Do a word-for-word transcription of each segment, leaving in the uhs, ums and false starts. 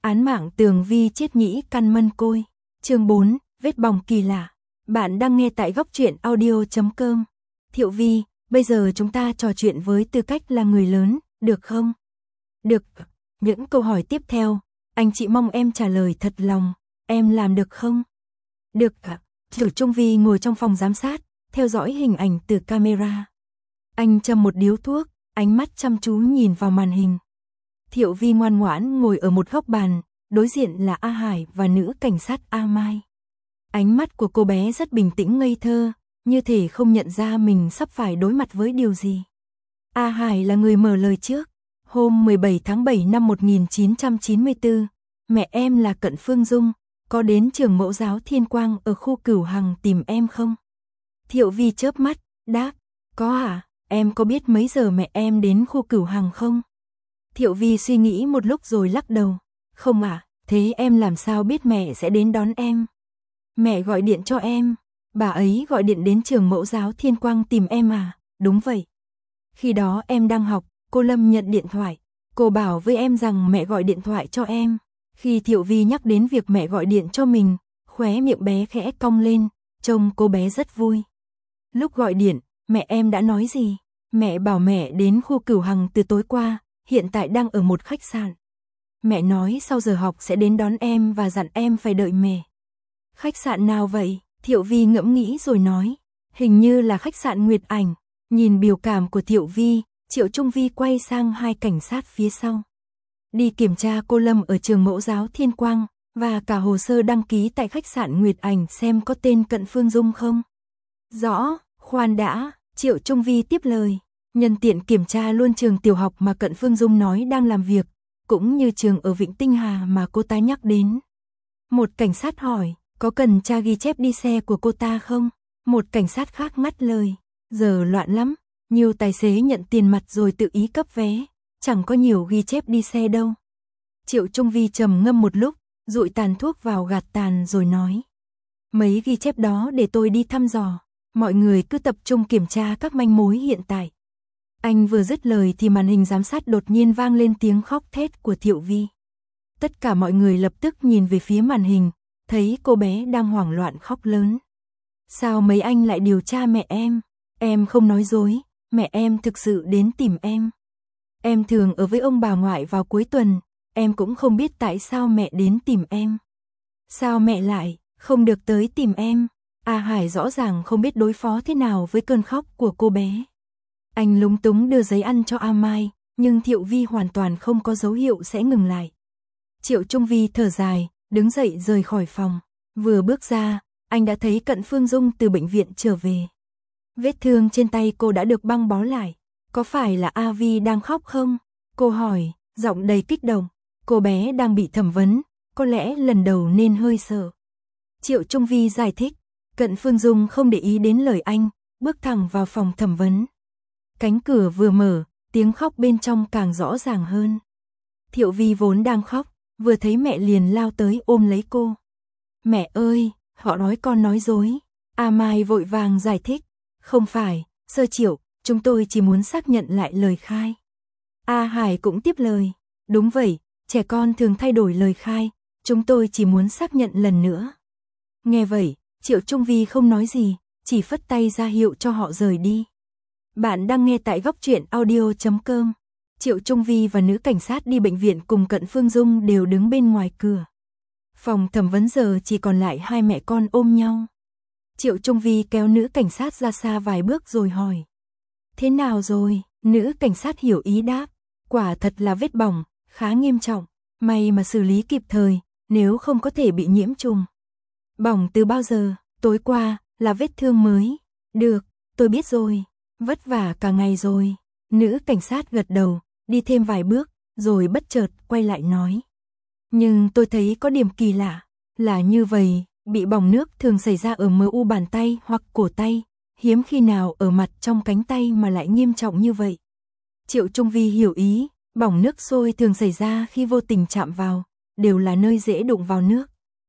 Án mạng Tường Vi chết nhĩ căn mân côi. Chương bốn, vết bỏng kỳ lạ. Bạn đang nghe tại góc truyện audio chấm com. Thiệu Vi, bây giờ chúng ta trò chuyện với tư cách là người lớn, được không? Được. Những câu hỏi tiếp theo, anh chị mong em trả lời thật lòng, em làm được không? Được ạ. Triệu Trung Vi ngồi trong phòng giám sát, theo dõi hình ảnh từ camera. Anh châm một điếu thuốc, ánh mắt chăm chú nhìn vào màn hình. Thiệu Vi ngoan ngoãn ngồi ở một góc bàn, đối diện là A Hải và nữ cảnh sát A Mai. Ánh mắt của cô bé rất bình tĩnh ngây thơ, như thể không nhận ra mình sắp phải đối mặt với điều gì. A Hải là người mở lời trước. Hôm mười bảy tháng bảy năm một nghìn chín trăm chín mươi tư, mẹ em là Cận Phương Dung, có đến trường mẫu giáo Thiên Quang ở khu Cửu Hằng tìm em không? Thiệu Vi chớp mắt, đáp, có ạ, à? Em có biết mấy giờ mẹ em đến khu Cửu Hằng không? Thiệu Vi suy nghĩ một lúc rồi lắc đầu, không ạ, à, thế em làm sao biết mẹ sẽ đến đón em? Mẹ gọi điện cho em, bà ấy gọi điện đến trường mẫu giáo Thiên Quang tìm em à? Đúng vậy. Khi đó em đang học, cô Lâm nhận điện thoại, cô bảo với em rằng mẹ gọi điện thoại cho em. Khi Thiệu Vi nhắc đến việc mẹ gọi điện cho mình, khóe miệng bé khẽ cong lên, trông cô bé rất vui. Lúc gọi điện, mẹ em đã nói gì? Mẹ bảo mẹ đến khu Cửu Hằng từ tối qua, hiện tại đang ở một khách sạn. Mẹ nói sau giờ học sẽ đến đón em và dặn em phải đợi mẹ. Khách sạn nào vậy? Thiệu Vi ngẫm nghĩ rồi nói, hình như là khách sạn Nguyệt Ảnh. Nhìn biểu cảm của Thiệu Vi, Triệu Trung Vi quay sang hai cảnh sát phía sau. Đi kiểm tra cô Lâm ở trường mẫu giáo Thiên Quang, và cả hồ sơ đăng ký tại khách sạn Nguyệt Ảnh xem có tên Cận Phương Dung không? Rõ, khoan đã, Triệu Trung Vi tiếp lời. Nhân tiện kiểm tra luôn trường tiểu học mà Cận Phương Dung nói đang làm việc, cũng như trường ở Vịnh Tinh Hà mà cô ta nhắc đến. Một cảnh sát hỏi, có cần tra ghi chép đi xe của cô ta không? Một cảnh sát khác ngắt lời, giờ loạn lắm, nhiều tài xế nhận tiền mặt rồi tự ý cấp vé, chẳng có nhiều ghi chép đi xe đâu. Triệu Trung Vi trầm ngâm một lúc, dụi tàn thuốc vào gạt tàn rồi nói, mấy ghi chép đó để tôi đi thăm dò, mọi người cứ tập trung kiểm tra các manh mối hiện tại. Anh vừa dứt lời thì màn hình giám sát đột nhiên vang lên tiếng khóc thét của Thiệu Vi. Tất cả mọi người lập tức nhìn về phía màn hình, thấy cô bé đang hoảng loạn khóc lớn. Sao mấy anh lại điều tra mẹ em? Em không nói dối, mẹ em thực sự đến tìm em. Em thường ở với ông bà ngoại vào cuối tuần, em cũng không biết tại sao mẹ đến tìm em. Sao mẹ lại không được tới tìm em? A Hải rõ ràng không biết đối phó thế nào với cơn khóc của cô bé. Anh lúng túng đưa giấy ăn cho A Mai, nhưng Thiệu Vi hoàn toàn không có dấu hiệu sẽ ngừng lại. Triệu Trung Vi thở dài, đứng dậy rời khỏi phòng. Vừa bước ra, anh đã thấy Cận Phương Dung từ bệnh viện trở về. Vết thương trên tay cô đã được băng bó lại. Có phải là A Vi đang khóc không? Cô hỏi, giọng đầy kích động. Cô bé đang bị thẩm vấn, có lẽ lần đầu nên hơi sợ. Triệu Trung Vi giải thích. Cận Phương Dung không để ý đến lời anh, bước thẳng vào phòng thẩm vấn. Cánh cửa vừa mở, tiếng khóc bên trong càng rõ ràng hơn. Thiệu Vi vốn đang khóc, vừa thấy mẹ liền lao tới ôm lấy cô. Mẹ ơi, họ nói con nói dối. A Mai vội vàng giải thích. Không phải, Sơ Triệu, chúng tôi chỉ muốn xác nhận lại lời khai. A Hải cũng tiếp lời. Đúng vậy, trẻ con thường thay đổi lời khai, chúng tôi chỉ muốn xác nhận lần nữa. Nghe vậy, Triệu Trung Vi không nói gì, chỉ phất tay ra hiệu cho họ rời đi. Bạn đang nghe tại góc truyện audio chấm com. Triệu Trung Vi và nữ cảnh sát đi bệnh viện cùng Cận Phương Dung đều đứng bên ngoài cửa. Phòng thẩm vấn giờ chỉ còn lại hai mẹ con ôm nhau. Triệu Trung Vi kéo nữ cảnh sát ra xa vài bước rồi hỏi. Thế nào rồi? Nữ cảnh sát hiểu ý đáp. Quả thật là vết bỏng, khá nghiêm trọng. May mà xử lý kịp thời, nếu không có thể bị nhiễm trùng. Bỏng từ bao giờ? Tối qua, là vết thương mới. Được, tôi biết rồi. Vất vả cả ngày rồi. Nữ cảnh sát gật đầu, đi thêm vài bước, rồi bất chợt quay lại nói. Nhưng tôi thấy có điểm kỳ lạ. Là như vậy, bị bỏng nước thường xảy ra ở mờ u bàn tay hoặc cổ tay, hiếm khi nào ở mặt trong cánh tay mà lại nghiêm trọng như vậy. Triệu Trung Vi hiểu ý, bỏng nước sôi thường xảy ra khi vô tình chạm vào, đều là nơi dễ đụng vào nước.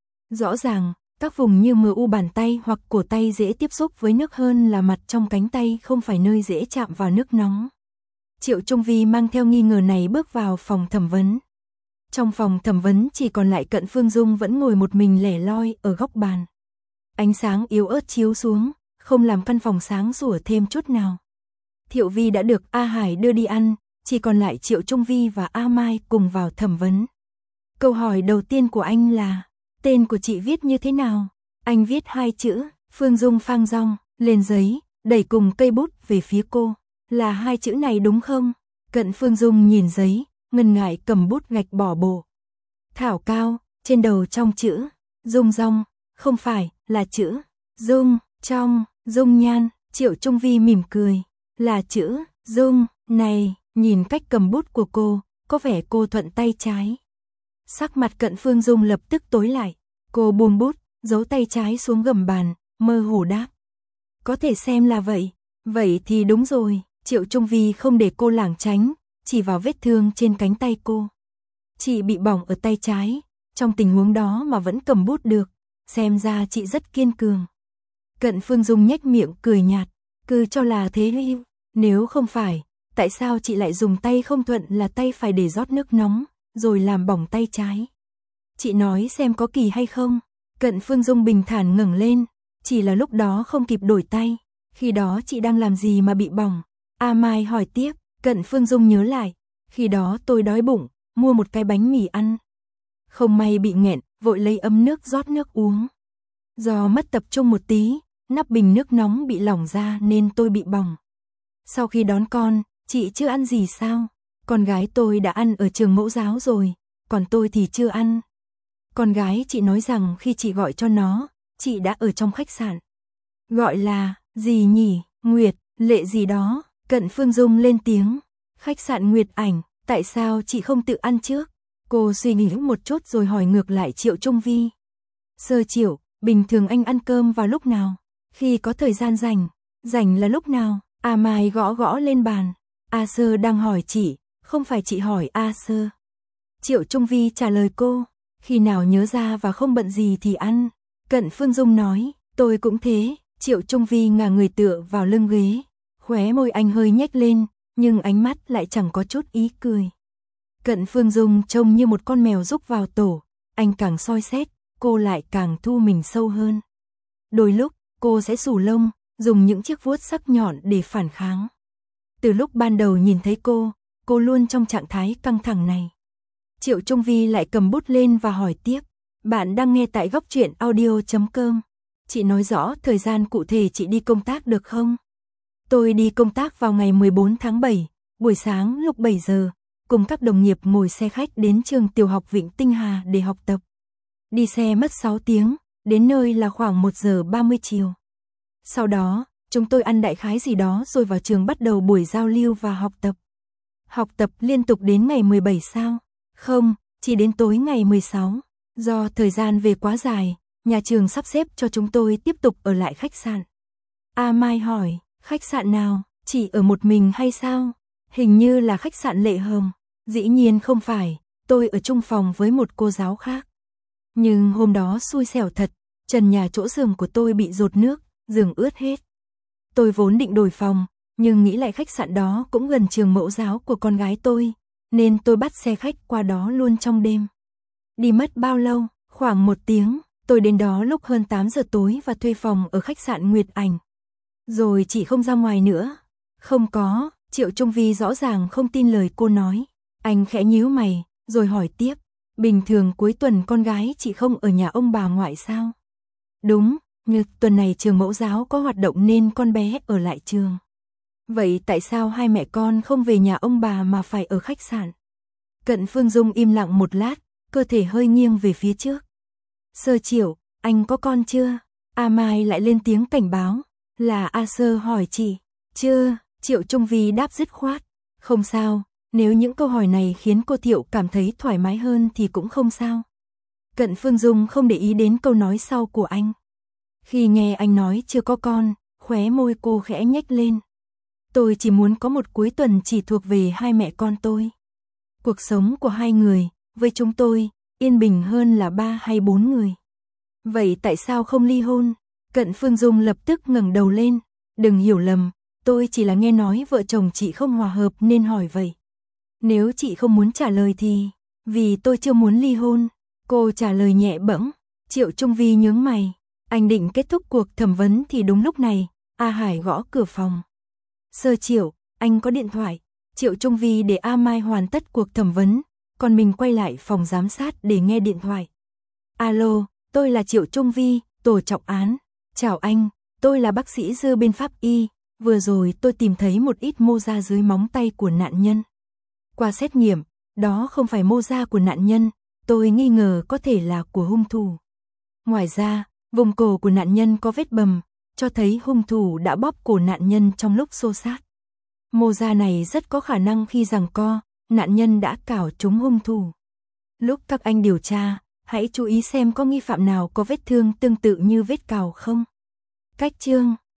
Rõ ràng, các vùng như mờ u bàn tay hoặc cổ tay dễ tiếp xúc với nước hơn là mặt trong cánh tay không phải nơi dễ chạm vào nước nóng. Triệu Trung Vi mang theo nghi ngờ này bước vào phòng thẩm vấn. Trong phòng thẩm vấn chỉ còn lại Cận Phương Dung vẫn ngồi một mình lẻ loi ở góc bàn. Ánh sáng yếu ớt chiếu xuống, không làm căn phòng sáng sủa thêm chút nào. Thiệu Vi đã được A Hải đưa đi ăn, chỉ còn lại Triệu Trung Vi và A Mai cùng vào thẩm vấn. Câu hỏi đầu tiên của anh là, tên của chị viết như thế nào? Anh viết hai chữ, Phương Dung phang dong, lên giấy, đẩy cùng cây bút về phía cô. Là hai chữ này đúng không? Cận Phương Dung nhìn giấy, ngần ngại cầm bút gạch bỏ bổ. Thảo Cao, trên đầu trong chữ, Dung Dong, không phải, là chữ, Dung, trong, Dung Nhan, Triệu Trung Vi mỉm cười, là chữ, Dung, này, nhìn cách cầm bút của cô, có vẻ cô thuận tay trái. Sắc mặt Cận Phương Dung lập tức tối lại, cô buông bút, giấu tay trái xuống gầm bàn, mơ hồ đáp. Có thể xem là vậy, vậy thì đúng rồi, Triệu Trung Vi không để cô lảng tránh, chỉ vào vết thương trên cánh tay cô. Chị bị bỏng ở tay trái, trong tình huống đó mà vẫn cầm bút được, xem ra chị rất kiên cường. Cận Phương Dung nhếch miệng cười nhạt, cứ cho là thế, nếu không phải, tại sao chị lại dùng tay không thuận là tay phải để rót nước nóng, rồi làm bỏng tay trái? Chị nói xem có kỳ hay không? Cận Phương Dung bình thản ngẩng lên, chỉ là lúc đó không kịp đổi tay, khi đó chị đang làm gì mà bị bỏng? A Mai hỏi tiếp. Cận Phương Dung nhớ lại, khi đó tôi đói bụng, mua một cái bánh mì ăn. Không may bị nghẹn, vội lấy ấm nước rót nước uống. Do mất tập trung một tí, nắp bình nước nóng bị lỏng ra nên tôi bị bỏng. Sau khi đón con, chị chưa ăn gì sao? Con gái tôi đã ăn ở trường mẫu giáo rồi, còn tôi thì chưa ăn. Con gái chị nói rằng khi chị gọi cho nó, chị đã ở trong khách sạn. Gọi là, gì nhỉ, Nguyệt, Lệ gì đó. Cận Phương Dung lên tiếng, khách sạn Nguyệt Ảnh, tại sao chị không tự ăn trước? Cô suy nghĩ một chút rồi hỏi ngược lại Triệu Trung Vi. Sơ Triệu, bình thường anh ăn cơm vào lúc nào? Khi có thời gian rảnh, rảnh là lúc nào? A Mai gõ gõ lên bàn. A Sơ đang hỏi chị, không phải chị hỏi A Sơ. Triệu Trung Vi trả lời cô, khi nào nhớ ra và không bận gì thì ăn. Cận Phương Dung nói, tôi cũng thế. Triệu Trung Vi ngả người tựa vào lưng ghế. Khóe môi anh hơi nhếch lên, nhưng ánh mắt lại chẳng có chút ý cười. Cận Phương Dung trông như một con mèo rúc vào tổ, anh càng soi xét, cô lại càng thu mình sâu hơn. Đôi lúc, cô sẽ xù lông, dùng những chiếc vuốt sắc nhọn để phản kháng. Từ lúc ban đầu nhìn thấy cô, cô luôn trong trạng thái căng thẳng này. Triệu Trung Vi lại cầm bút lên và hỏi tiếp, bạn đang nghe tại góc truyện audio chấm com. Chị nói rõ thời gian cụ thể chị đi công tác được không? Tôi đi công tác vào ngày mười bốn tháng bảy, buổi sáng lúc bảy giờ, cùng các đồng nghiệp ngồi xe khách đến trường tiểu học Vịnh Tinh Hà để học tập. Đi xe mất sáu tiếng, đến nơi là khoảng một giờ ba mươi chiều. Sau đó, chúng tôi ăn đại khái gì đó rồi vào trường bắt đầu buổi giao lưu và học tập. Học tập liên tục đến ngày mười bảy sao? Không, chỉ đến tối ngày mười sáu. Do thời gian về quá dài, nhà trường sắp xếp cho chúng tôi tiếp tục ở lại khách sạn. A Mai hỏi, khách sạn nào, chỉ ở một mình hay sao? Hình như là khách sạn Lệ Hồng. Dĩ nhiên không phải, tôi ở chung phòng với một cô giáo khác. Nhưng hôm đó xui xẻo thật, trần nhà chỗ giường của tôi bị dột nước, giường ướt hết. Tôi vốn định đổi phòng, nhưng nghĩ lại khách sạn đó cũng gần trường mẫu giáo của con gái tôi, nên tôi bắt xe khách qua đó luôn trong đêm. Đi mất bao lâu? Khoảng một tiếng, tôi đến đó lúc hơn tám giờ tối và thuê phòng ở khách sạn Nguyệt Ảnh. Rồi chị không ra ngoài nữa? Không có, Triệu Trung Vi rõ ràng không tin lời cô nói. Anh khẽ nhíu mày, rồi hỏi tiếp, bình thường cuối tuần con gái chị không ở nhà ông bà ngoại sao? Đúng, nhưng tuần này trường mẫu giáo có hoạt động nên con bé ở lại trường. Vậy tại sao hai mẹ con không về nhà ông bà mà phải ở khách sạn? Cận Phương Dung im lặng một lát, cơ thể hơi nghiêng về phía trước. Sơ Triệu, anh có con chưa? A Mai lại lên tiếng cảnh báo. Là A Sơ hỏi chị. Chưa, Triệu Trung Vi đáp dứt khoát. Không sao, nếu những câu hỏi này khiến cô Thiệu cảm thấy thoải mái hơn thì cũng không sao. Cận Phương Dung không để ý đến câu nói sau của anh. Khi nghe anh nói chưa có con, khóe môi cô khẽ nhếch lên. Tôi chỉ muốn có một cuối tuần chỉ thuộc về hai mẹ con tôi. Cuộc sống của hai người, với chúng tôi, yên bình hơn là ba hay bốn người. Vậy tại sao không ly hôn? Cận Phương Dung lập tức ngẩng đầu lên. Đừng hiểu lầm, tôi chỉ là nghe nói vợ chồng chị không hòa hợp nên hỏi vậy. Nếu chị không muốn trả lời thì... Vì tôi chưa muốn ly hôn. Cô trả lời nhẹ bẫng. Triệu Trung Vi nhướng mày. Anh định kết thúc cuộc thẩm vấn thì đúng lúc này, A Hải gõ cửa phòng. Sơ Triệu, anh có điện thoại. Triệu Trung Vi để A Mai hoàn tất cuộc thẩm vấn, còn mình quay lại phòng giám sát để nghe điện thoại. Alo, tôi là Triệu Trung Vi, tổ trọng án. Chào anh, tôi là bác sĩ Dư bên pháp y. Vừa rồi tôi tìm thấy một ít mô da dưới móng tay của nạn nhân. Qua xét nghiệm, đó không phải mô da của nạn nhân, tôi nghi ngờ có thể là của hung thủ. Ngoài ra, vùng cổ của nạn nhân có vết bầm, cho thấy hung thủ đã bóp cổ nạn nhân trong lúc xô xát. Mô da này rất có khả năng khi giằng co, nạn nhân đã cào trúng hung thủ. Lúc các anh điều tra, hãy chú ý xem có nghi phạm nào có vết thương tương tự như vết cào không. Cách chương